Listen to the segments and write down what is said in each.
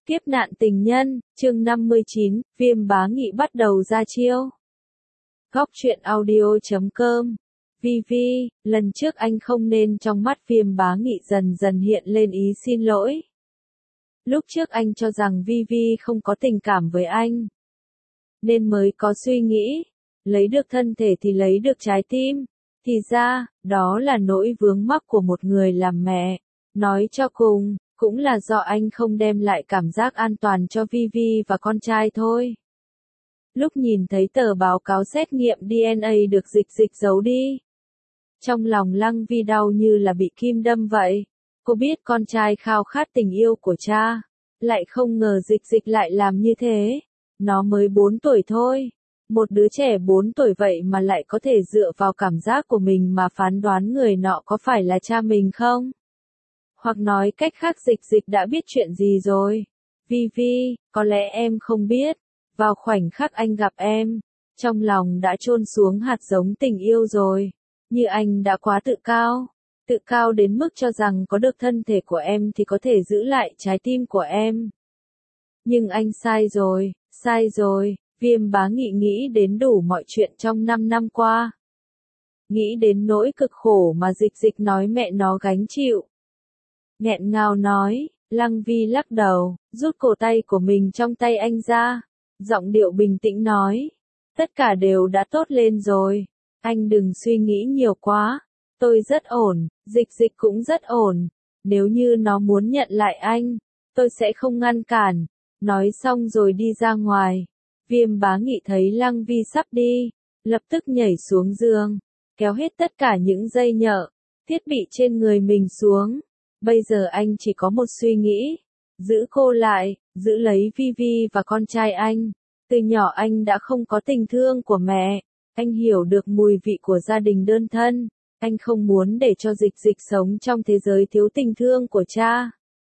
Kiếp nạn tình nhân, chương 59, Viêm Bá Nghị bắt đầu ra chiêu. Góc truyện audio.com. Vi, lần trước anh không nên trong mắt Viêm Bá Nghị dần dần hiện lên ý xin lỗi. Lúc trước anh cho rằng Vi không có tình cảm với anh, nên mới có suy nghĩ, lấy được thân thể thì lấy được trái tim. Thì ra, đó là nỗi vướng mắc của một người làm mẹ. Nói cho cùng, cũng là do anh không đem lại cảm giác an toàn cho Vi và con trai thôi. Lúc nhìn thấy tờ báo cáo xét nghiệm DNA được Dịch giấu đi, trong lòng Lăng Vi đau như là bị kim đâm vậy. Cô biết con trai khao khát tình yêu của cha, lại không ngờ Dịch lại làm như thế. Nó mới 4 tuổi thôi. Một đứa trẻ 4 tuổi vậy mà lại có thể dựa vào cảm giác của mình mà phán đoán người nọ có phải là cha mình không? Hoặc nói cách khác Dịch đã biết chuyện gì rồi? Vi, có lẽ em không biết. Vào khoảnh khắc anh gặp em, trong lòng đã chôn xuống hạt giống tình yêu rồi. Như anh đã quá tự cao đến mức cho rằng có được thân thể của em thì có thể giữ lại trái tim của em. Nhưng anh sai rồi. Viêm Bá Nghị nghĩ đến đủ mọi chuyện trong 5 năm qua. Nghĩ đến nỗi cực khổ mà Dịch nói mẹ nó gánh chịu. Nghẹn ngào nói, Lăng Vi lắc đầu, rút cổ tay của mình trong tay anh ra. Giọng điệu bình tĩnh nói, tất cả đều đã tốt lên rồi. Anh đừng suy nghĩ nhiều quá. Tôi rất ổn, Dịch cũng rất ổn. Nếu như nó muốn nhận lại anh, tôi sẽ không ngăn cản. Nói xong rồi đi ra ngoài. Viêm Bá Nghị thấy Lăng Vi sắp đi, lập tức nhảy xuống giường, kéo hết tất cả những dây nhợ, thiết bị trên người mình xuống. Bây giờ anh chỉ có một suy nghĩ, giữ cô lại, giữ lấy Vi và con trai anh. Từ nhỏ anh đã không có tình thương của mẹ, anh hiểu được mùi vị của gia đình đơn thân, anh không muốn để cho Dịch sống trong thế giới thiếu tình thương của cha.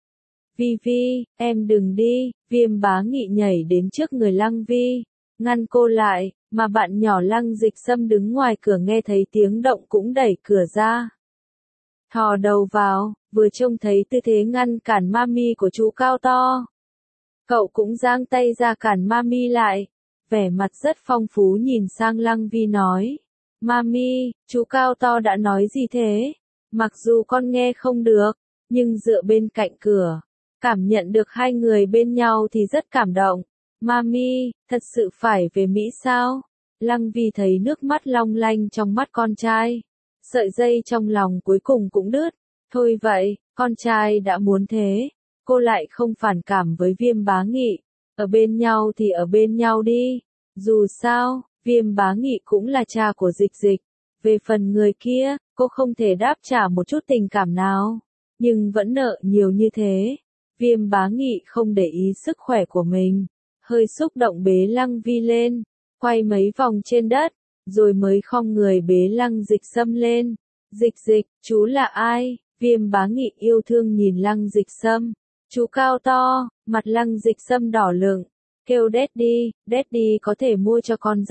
Vi, em đừng đi. Viêm Bá Nghị nhảy đến trước người Lăng Vi, ngăn cô lại, mà bạn nhỏ Lăng Dịch Sâm đứng ngoài cửa nghe thấy tiếng động cũng đẩy cửa ra. Thò đầu vào, vừa trông thấy tư thế ngăn cản mami của chú cao to. Cậu cũng giang tay ra cản mami lại, vẻ mặt rất phong phú nhìn sang Lăng Vi nói. Mami, chú cao to đã nói gì thế? Mặc dù con nghe không được, nhưng dựa bên cạnh cửa, cảm nhận được hai người bên nhau thì rất cảm động. Mami, thật sự phải về Mỹ sao? Lăng Vi thấy nước mắt long lanh trong mắt con trai. Sợi dây trong lòng cuối cùng cũng đứt. Thôi vậy, con trai đã muốn thế. Cô lại không phản cảm với Viêm Bá Nghị. Ở bên nhau thì ở bên nhau đi. Dù sao, Viêm Bá Nghị cũng là cha của Dịch. Về phần người kia, cô không thể đáp trả một chút tình cảm nào. Nhưng vẫn nợ nhiều như thế. Viêm Bá Nghị không để ý sức khỏe của mình. Hơi xúc động bế Lăng Vi lên. Quay mấy vòng trên đất. Rồi mới khom người bế Lăng Dịch Sâm lên. Dịch, chú là ai? Viêm Bá Nghị yêu thương nhìn Lăng Dịch Sâm. Chú cao to, mặt Lăng Dịch Sâm đỏ lựng. Kêu Daddy có thể mua cho con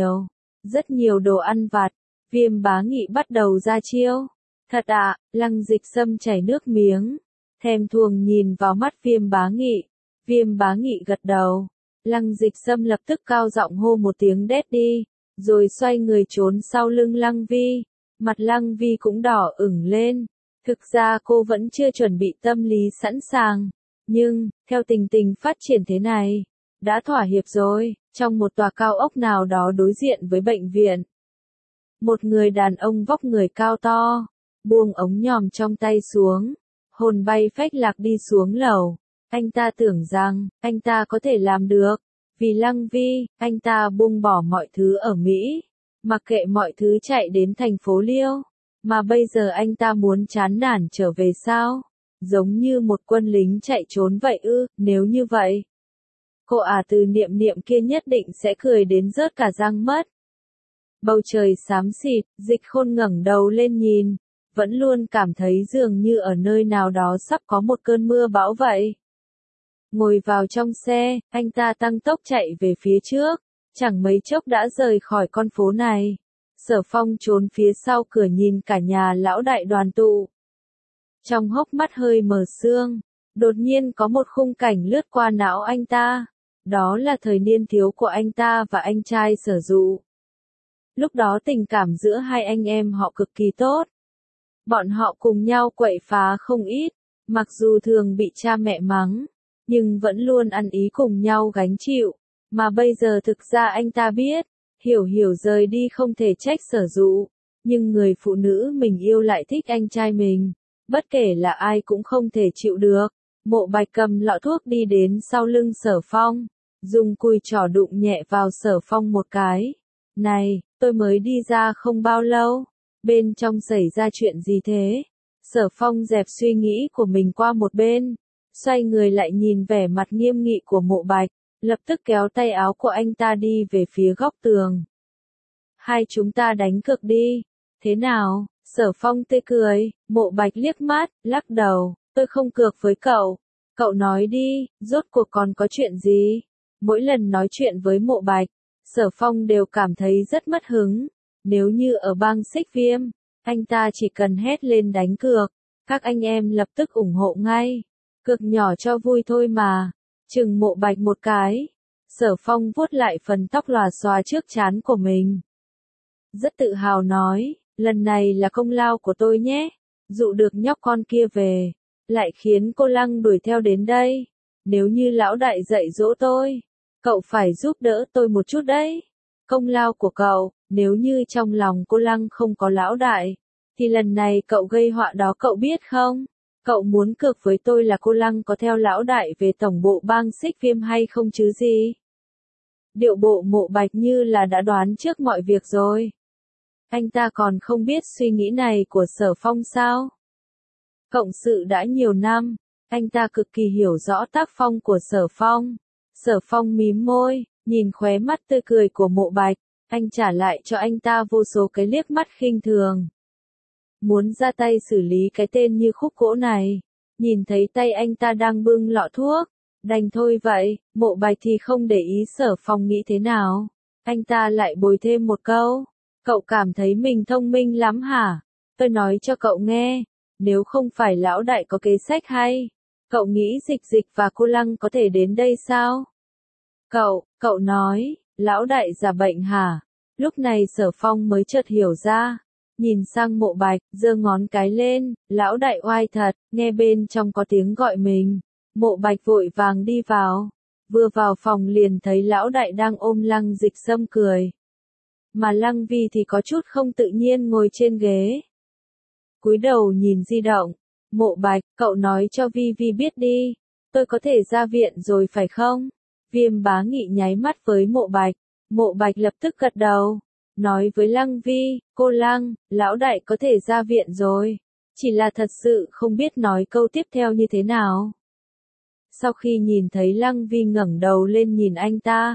rất nhiều đồ ăn vặt. Viêm Bá Nghị bắt đầu ra chiêu. Thật ạ, Lăng Dịch Sâm chảy nước miếng. Thèm thuồng nhìn vào mắt Viêm Bá Nghị. Viêm Bá Nghị gật đầu. Lăng Dịch Sâm lập tức cao giọng hô một tiếng Daddy, rồi xoay người trốn sau lưng Lăng Vi. Mặt Lăng Vi cũng đỏ ửng lên. Thực ra cô vẫn chưa chuẩn bị tâm lý sẵn sàng. Nhưng, theo tình phát triển thế này, đã thỏa hiệp rồi. Trong một tòa cao ốc nào đó đối diện với bệnh viện, một người đàn ông vóc người cao to, buông ống nhòm trong tay xuống, hồn bay phách lạc đi xuống lầu. Anh ta tưởng rằng, anh ta có thể làm được. Vì Lăng Vi, anh ta buông bỏ mọi thứ ở Mỹ, mặc kệ mọi thứ chạy đến thành phố Liêu. Mà bây giờ anh ta muốn chán nản trở về sao? Giống như một quân lính chạy trốn vậy ư? Nếu như vậy, cô từ niệm kia nhất định sẽ cười đến rớt cả răng mất. Bầu trời xám xịt, Dịch Khôn ngẩng đầu lên nhìn, vẫn luôn cảm thấy dường như ở nơi nào đó sắp có một cơn mưa bão vậy. Ngồi vào trong xe, anh ta tăng tốc chạy về phía trước, chẳng mấy chốc đã rời khỏi con phố này. Sở Phong trốn phía sau cửa nhìn cả nhà lão đại đoàn tụ. Trong hốc mắt hơi mờ sương, Đột nhiên có một khung cảnh lướt qua não anh ta. Đó là thời niên thiếu của anh ta và anh trai Sở Dụ. Lúc đó tình cảm giữa hai anh em họ cực kỳ tốt. Bọn họ cùng nhau quậy phá không ít, mặc dù thường bị cha mẹ mắng, nhưng vẫn luôn ăn ý cùng nhau gánh chịu. Mà bây giờ thực ra anh ta biết, Hiểu Hiểu rời đi không thể trách Sở Dụ, nhưng người phụ nữ mình yêu lại thích anh trai mình. Bất kể là ai cũng không thể chịu được. Mộ Bạch cầm lọ thuốc đi đến sau lưng Sở Phong, dùng cùi trỏ đụng nhẹ vào Sở Phong một cái. Này, tôi mới đi ra không bao lâu, bên trong xảy ra chuyện gì thế? Sở Phong dẹp suy nghĩ của mình qua một bên, xoay người lại nhìn vẻ mặt nghiêm nghị của Mộ Bạch, lập tức kéo tay áo của anh ta đi về phía góc tường. Hai chúng ta đánh cược đi, thế nào? Sở Phong tươi cười, Mộ Bạch liếc mắt, lắc đầu, tôi không cược với cậu. Cậu nói đi, rốt cuộc còn có chuyện gì? Mỗi lần nói chuyện với Mộ Bạch, Sở Phong đều cảm thấy rất mất hứng. Nếu như ở bang Xích Viêm, anh ta chỉ cần hét lên đánh cược, các anh em lập tức ủng hộ ngay. Cược nhỏ cho vui thôi mà. Chừng Mộ Bạch một cái, Sở Phong vuốt lại phần tóc lòa xòa trước trán của mình. Rất tự hào nói, lần này là công lao của tôi nhé. Dụ được nhóc con kia về, lại khiến cô Lăng đuổi theo đến đây. Nếu như lão đại dạy dỗ tôi, cậu phải giúp đỡ tôi một chút đấy. Công lao của cậu, nếu như trong lòng cô Lăng không có lão đại, thì lần này cậu gây họa đó cậu biết không? Cậu muốn cược với tôi là cô Lăng có theo lão đại về tổng bộ bang Xích Viêm hay không chứ gì? Điệu bộ Mộ Bạch như là đã đoán trước mọi việc rồi. Anh ta còn không biết suy nghĩ này của Sở Phong sao? Cộng sự đã nhiều năm, anh ta cực kỳ hiểu rõ tác phong của Sở Phong. Sở Phong mím môi, nhìn khóe mắt tươi cười của Mộ Bạch, anh trả lại cho anh ta vô số cái liếc mắt khinh thường. Muốn ra tay xử lý cái tên như khúc gỗ này, nhìn thấy tay anh ta đang bưng lọ thuốc, đành thôi vậy. Mộ Bạch thì không để ý Sở Phong nghĩ thế nào. Anh ta lại bồi thêm một câu, cậu cảm thấy mình thông minh lắm hả? Tôi nói cho cậu nghe, nếu không phải lão đại có kế sách hay, cậu nghĩ Dịch Dịch và cô Lăng có thể đến đây sao? Cậu nói, lão đại giả bệnh hả? Lúc này Sở Phong mới chợt hiểu ra, nhìn sang Mộ Bạch, giơ ngón cái lên, lão đại oai thật, nghe bên trong có tiếng gọi mình. Mộ Bạch vội vàng đi vào, vừa vào phòng liền thấy lão đại đang ôm Lăng Dịch Sâm cười. Mà Lăng Vi thì có chút không tự nhiên ngồi trên ghế. Cúi đầu nhìn di động, Mộ Bạch, cậu nói cho Vi Vi biết đi, tôi có thể ra viện rồi phải không? Viêm Bá Nghị nháy mắt với Mộ Bạch, Mộ Bạch lập tức gật đầu, nói với Lăng Vi, cô Lăng, lão đại có thể ra viện rồi, chỉ là thật sự không biết nói câu tiếp theo như thế nào. Sau khi nhìn thấy Lăng Vi ngẩng đầu lên nhìn anh ta,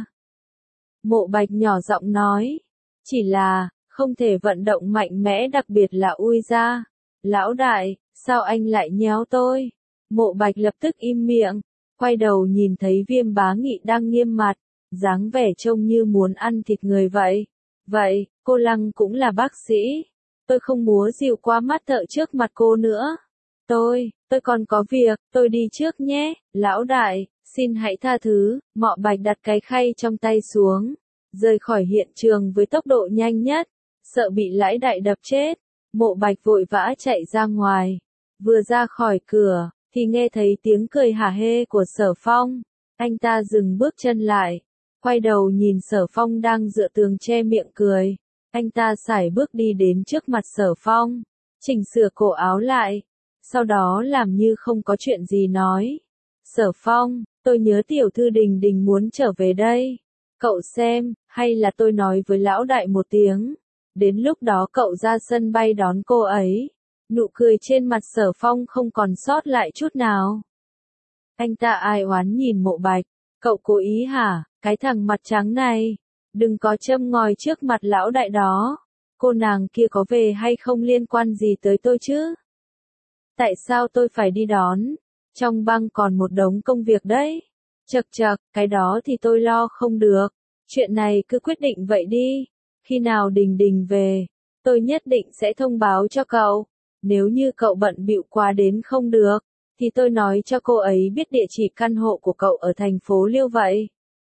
Mộ Bạch nhỏ giọng nói, chỉ là, không thể vận động mạnh mẽ đặc biệt là ui ra. Lão đại, sao anh lại nhéo tôi? Mộ Bạch lập tức im miệng, quay đầu nhìn thấy Viêm Bá Nghị đang nghiêm mặt, dáng vẻ trông như muốn ăn thịt người vậy. Vậy, cô Lăng cũng là bác sĩ. Tôi không múa dịu qua mắt thợ trước mặt cô nữa. Tôi còn có việc, tôi đi trước nhé. Lão đại, xin hãy tha thứ. Mộ Bạch đặt cái khay trong tay xuống, rời khỏi hiện trường với tốc độ nhanh nhất, sợ bị lão đại đập chết. Mộ Bạch vội vã chạy ra ngoài, vừa ra khỏi cửa, thì nghe thấy tiếng cười hả hê của Sở Phong. Anh ta dừng bước chân lại, quay đầu nhìn Sở Phong đang dựa tường che miệng cười. Anh ta sải bước đi đến trước mặt Sở Phong, chỉnh sửa cổ áo lại, sau đó làm như không có chuyện gì nói. Sở Phong, tôi nhớ tiểu thư Đình Đình muốn trở về đây. Cậu xem, hay là tôi nói với lão đại một tiếng. Đến lúc đó cậu ra sân bay đón cô ấy. Nụ cười trên mặt Sở Phong không còn sót lại chút nào. Anh ta ai oán nhìn Mộ Bạch, cậu cố ý hả, cái thằng mặt trắng này. Đừng có châm ngòi trước mặt lão đại đó. Cô nàng kia có về hay không liên quan gì tới tôi chứ? Tại sao tôi phải đi đón? Trong bang còn một đống công việc đấy. Chậc chậc, cái đó thì tôi lo không được. Chuyện này cứ quyết định vậy đi. Khi nào Đình Đình về, tôi nhất định sẽ thông báo cho cậu. Nếu như cậu bận bịu quá đến không được, thì tôi nói cho cô ấy biết địa chỉ căn hộ của cậu ở thành phố Liêu vậy.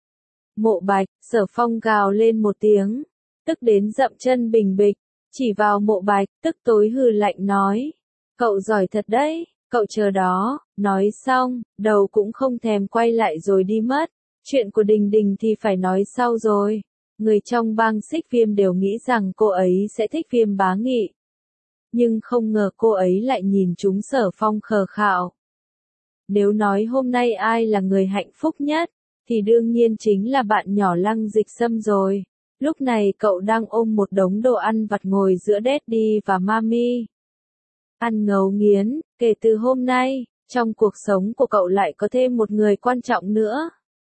Mộ Bạch, Sở Phong gào lên một tiếng, tức đến dậm chân bình bịch, chỉ vào Mộ Bạch, tức tối hừ lạnh nói. Cậu giỏi thật đấy, cậu chờ đó, nói xong, đầu cũng không thèm quay lại rồi đi mất. Chuyện của Đình Đình thì phải nói sau rồi. Người trong bang Xích Viêm đều nghĩ rằng cô ấy sẽ thích Viêm Bá Nghị. Nhưng không ngờ cô ấy lại nhìn chúng Sở Phong khờ khạo. Nếu nói hôm nay ai là người hạnh phúc nhất, thì đương nhiên chính là bạn nhỏ Lăng Dịch Sâm rồi. Lúc này cậu đang ôm một đống đồ ăn vặt ngồi giữa Daddy và Mami. Ăn ngấu nghiến, kể từ hôm nay, trong cuộc sống của cậu lại có thêm một người quan trọng nữa.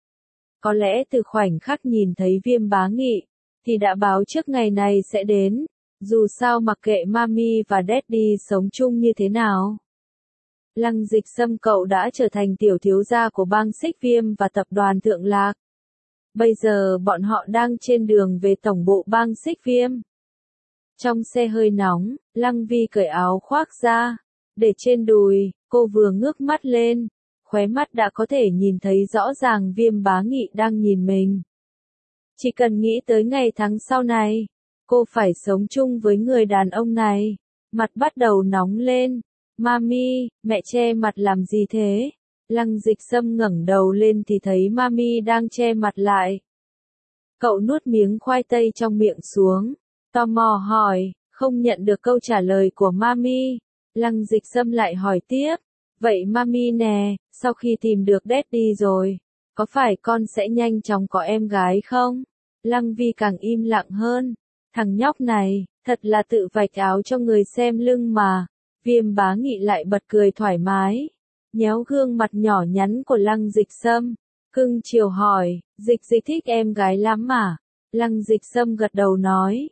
Có lẽ từ khoảnh khắc nhìn thấy Viêm Bá Nghị, thì đã báo trước ngày này sẽ đến, dù sao mặc kệ Mami và Daddy sống chung như thế nào. Lăng Dịch Sâm cậu đã trở thành tiểu thiếu gia của bang Xích Viêm và tập đoàn Thượng Lạc. Bây giờ bọn họ đang trên đường về tổng bộ bang Xích Viêm. Trong xe hơi nóng, Lăng Vi cởi áo khoác ra, để trên đùi, cô vừa ngước mắt lên, khóe mắt đã có thể nhìn thấy rõ ràng Viêm Bá Nghị đang nhìn mình. Chỉ cần nghĩ tới ngày tháng sau này, cô phải sống chung với người đàn ông này, mặt bắt đầu nóng lên. Mami, mẹ che mặt làm gì thế? Lăng Dịch Sâm ngẩng đầu lên thì thấy Mami đang che mặt lại. Cậu nuốt miếng khoai tây trong miệng xuống, tò mò hỏi, không nhận được câu trả lời của Mami. Lăng Dịch Sâm lại hỏi tiếp, vậy Mami nè, sau khi tìm được Daddy rồi, có phải con sẽ nhanh chóng có em gái không? Lăng Vi càng im lặng hơn, thằng nhóc này, thật là tự vạch áo cho người xem lưng mà. Viêm Bá Nghị lại bật cười thoải mái, nhéo gương mặt nhỏ nhắn của Lăng Dịch Sâm, cưng chiều hỏi, Dịch Dịch thích em gái lắm mà. Lăng Dịch Sâm gật đầu nói,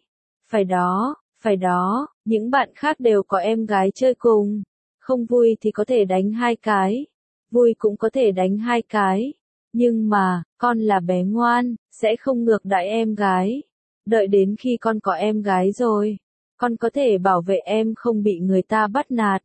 phải đó, những bạn khác đều có em gái chơi cùng, không vui thì có thể đánh 2 cái, vui cũng có thể đánh 2 cái, nhưng mà, con là bé ngoan, sẽ không ngược đãi em gái, đợi đến khi con có em gái rồi, con có thể bảo vệ em không bị người ta bắt nạt.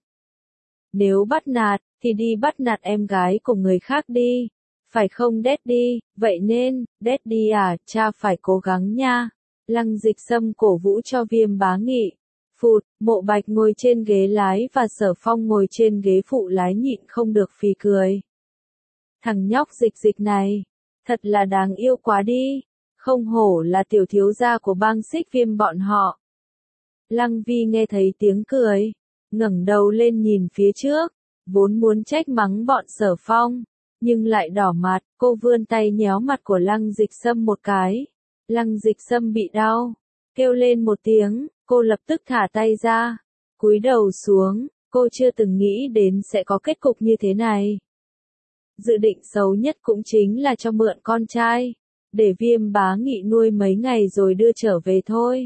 Nếu bắt nạt, thì đi bắt nạt em gái của người khác đi. Phải không Daddy? Vậy nên, Daddy à, cha phải cố gắng nha. Lăng Dịch Sâm cổ vũ cho Viêm Bá Nghị. Phụt, Mộ Bạch ngồi trên ghế lái và Sở Phong ngồi trên ghế phụ lái nhịn không được phì cười. Thằng nhóc Dịch Dịch này, thật là đáng yêu quá đi. Không hổ là tiểu thiếu gia của bang Xích Viêm bọn họ. Lăng Vi nghe thấy tiếng cười, ngẩng đầu lên nhìn phía trước, vốn muốn trách mắng bọn Sở Phong, nhưng lại đỏ mặt, cô vươn tay nhéo mặt của Lăng Dịch Sâm một cái. Lăng Dịch Sâm bị đau, kêu lên một tiếng, cô lập tức thả tay ra, cúi đầu xuống, cô chưa từng nghĩ đến sẽ có kết cục như thế này. Dự định xấu nhất cũng chính là cho mượn con trai, để Viêm Bá Nghị nuôi mấy ngày rồi đưa trở về thôi.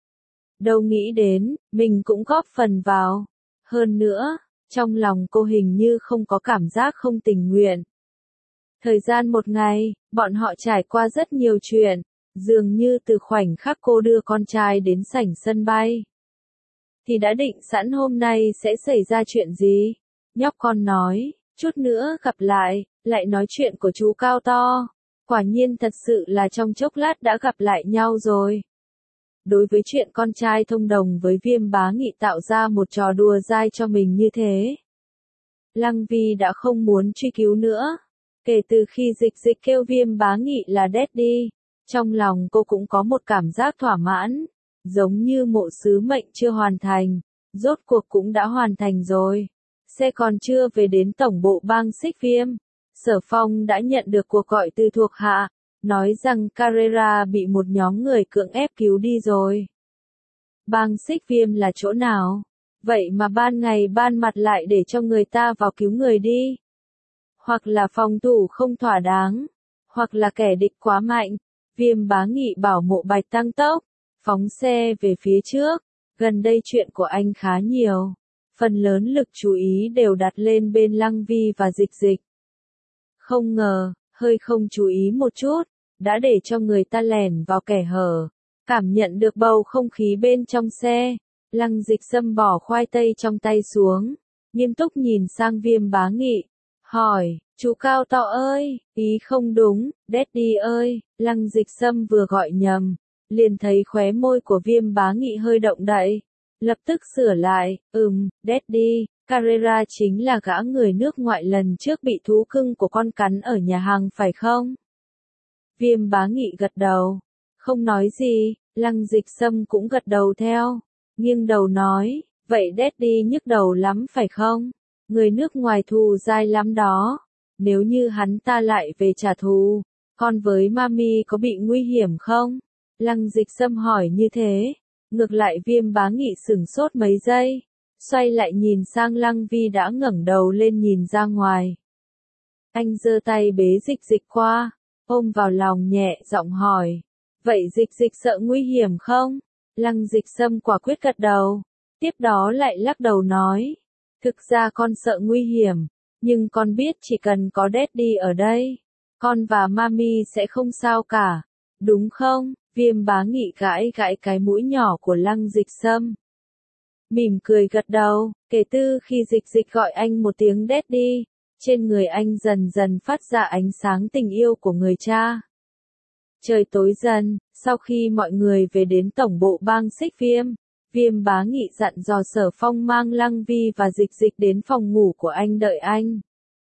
Đâu nghĩ đến, mình cũng góp phần vào. Hơn nữa, trong lòng cô hình như không có cảm giác không tình nguyện. Thời gian một ngày, bọn họ trải qua rất nhiều chuyện, dường như từ khoảnh khắc cô đưa con trai đến sảnh sân bay, thì đã định sẵn hôm nay sẽ xảy ra chuyện gì. Nhóc con nói, chút nữa gặp lại nói chuyện của chú cao to. Quả nhiên thật sự là trong chốc lát đã gặp lại nhau rồi. Đối với chuyện con trai thông đồng với Viêm Bá Nghị tạo ra một trò đùa dai cho mình như thế, Lăng Vi đã không muốn truy cứu nữa. Kể từ khi Dịch Dịch kêu Viêm Bá Nghị là Daddy, trong lòng cô cũng có một cảm giác thỏa mãn, giống như một sứ mệnh chưa hoàn thành, rốt cuộc cũng đã hoàn thành rồi. Xe còn chưa về đến tổng bộ bang Xích Viêm, Sở Phong đã nhận được cuộc gọi từ thuộc hạ, nói rằng Carrera bị một nhóm người cưỡng ép cứu đi rồi. Bang Xích Viêm là chỗ nào? Vậy mà ban ngày ban mặt lại để cho người ta vào cứu người đi. Hoặc là phòng thủ không thỏa đáng, hoặc là kẻ địch quá mạnh. Viêm Bá Nghị bảo Mộ Bạch tăng tốc, phóng xe về phía trước. Gần đây chuyện của anh khá nhiều, phần lớn lực chú ý đều đặt lên bên Lăng Vi và Dịch Dịch. Không ngờ, hơi không chú ý một chút, đã để cho người ta lẻn vào kẻ hở. Cảm nhận được bầu không khí bên trong xe, Lăng Dịch Sâm bỏ khoai tây trong tay xuống, nghiêm túc nhìn sang Viêm Bá Nghị, hỏi, chú Cao To ơi, ý không đúng, Daddy ơi, Lăng Dịch Sâm vừa gọi nhầm, liền thấy khóe môi của Viêm Bá Nghị hơi động đậy, lập tức sửa lại, Daddy, Carrera chính là gã người nước ngoại lần trước bị thú cưng của con cắn ở nhà hàng phải không? Viêm Bá Nghị gật đầu, không nói gì, Lăng Dịch Sâm cũng gật đầu theo, nghiêng đầu nói, vậy Daddy nhức đầu lắm phải không? Người nước ngoài thù dai lắm đó, nếu như hắn ta lại về trả thù, con với Mami có bị nguy hiểm không? Lăng Dịch Sâm hỏi như thế, ngược lại Viêm Bá Nghị sửng sốt mấy giây, xoay lại nhìn sang Lăng Vi đã ngẩng đầu lên nhìn ra ngoài. Anh giơ tay bế Dịch Dịch qua, ôm vào lòng nhẹ giọng hỏi, vậy Dịch Dịch sợ nguy hiểm không? Lăng Dịch Sâm quả quyết gật đầu, tiếp đó lại lắc đầu nói, thực ra con sợ nguy hiểm, nhưng con biết chỉ cần có Daddy ở đây, con và Mami sẽ không sao cả, đúng không? Viêm Bá Nghị gãi gãi cái mũi nhỏ của Lăng Dịch Sâm. Mỉm cười gật đầu, kể từ khi Dịch Dịch gọi anh một tiếng Daddy, trên người anh dần dần phát ra ánh sáng tình yêu của người cha. Trời tối dần, sau khi mọi người về đến tổng bộ bang Xích Viêm, Viêm Bá Nghị dặn dò Sở Phong mang Lăng Vi và Dịch Dịch đến phòng ngủ của anh đợi anh.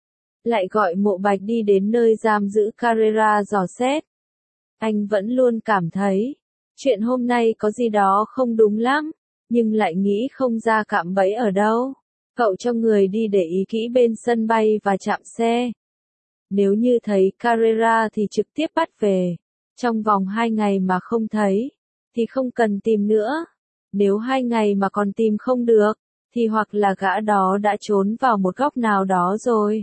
Lại gọi Mộ Bạch đi đến nơi giam giữ Carrera dò xét. Anh vẫn luôn cảm thấy, chuyện hôm nay có gì đó không đúng lắm, nhưng lại nghĩ không ra cạm bẫy ở đâu. Cậu cho người đi để ý kỹ bên sân bay và trạm xe. Nếu như thấy Carrera thì trực tiếp bắt về. Trong vòng 2 ngày mà không thấy, thì không cần tìm nữa. Nếu 2 ngày mà còn tìm không được, thì hoặc là gã đó đã trốn vào một góc nào đó rồi.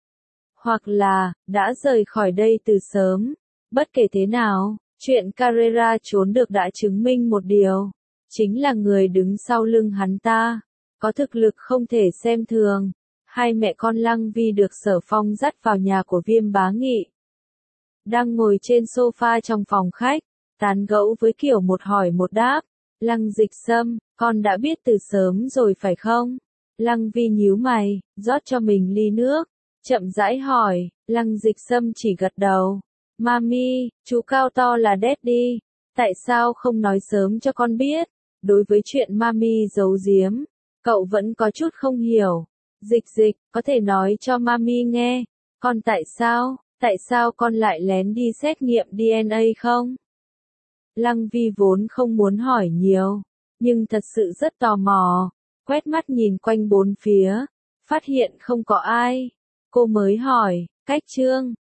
Hoặc là, đã rời khỏi đây từ sớm. Bất kể thế nào, chuyện Carrera trốn được đã chứng minh một điều. Chính là người đứng sau lưng hắn ta. Có thực lực không thể xem thường. Hai mẹ con Lăng Vi được Sở Phong dắt vào nhà của Viêm Bá Nghị. Đang ngồi trên sofa trong phòng khách, tán gẫu với kiểu một hỏi một đáp. Lăng Dịch Sâm, con đã biết từ sớm rồi phải không? Lăng Vi nhíu mày, rót cho mình ly nước, chậm rãi hỏi. Lăng Dịch Sâm chỉ gật đầu. Mami, chú Cao To là Daddy, tại sao không nói sớm cho con biết? Đối với chuyện Mami giấu giếm, cậu vẫn có chút không hiểu. Dịch Dịch, có thể nói cho Mami nghe, con tại sao con lại lén đi xét nghiệm DNA không? Lăng Vi vốn không muốn hỏi nhiều, nhưng thật sự rất tò mò, quét mắt nhìn quanh bốn phía, phát hiện không có ai. Cô mới hỏi, Cách Trương,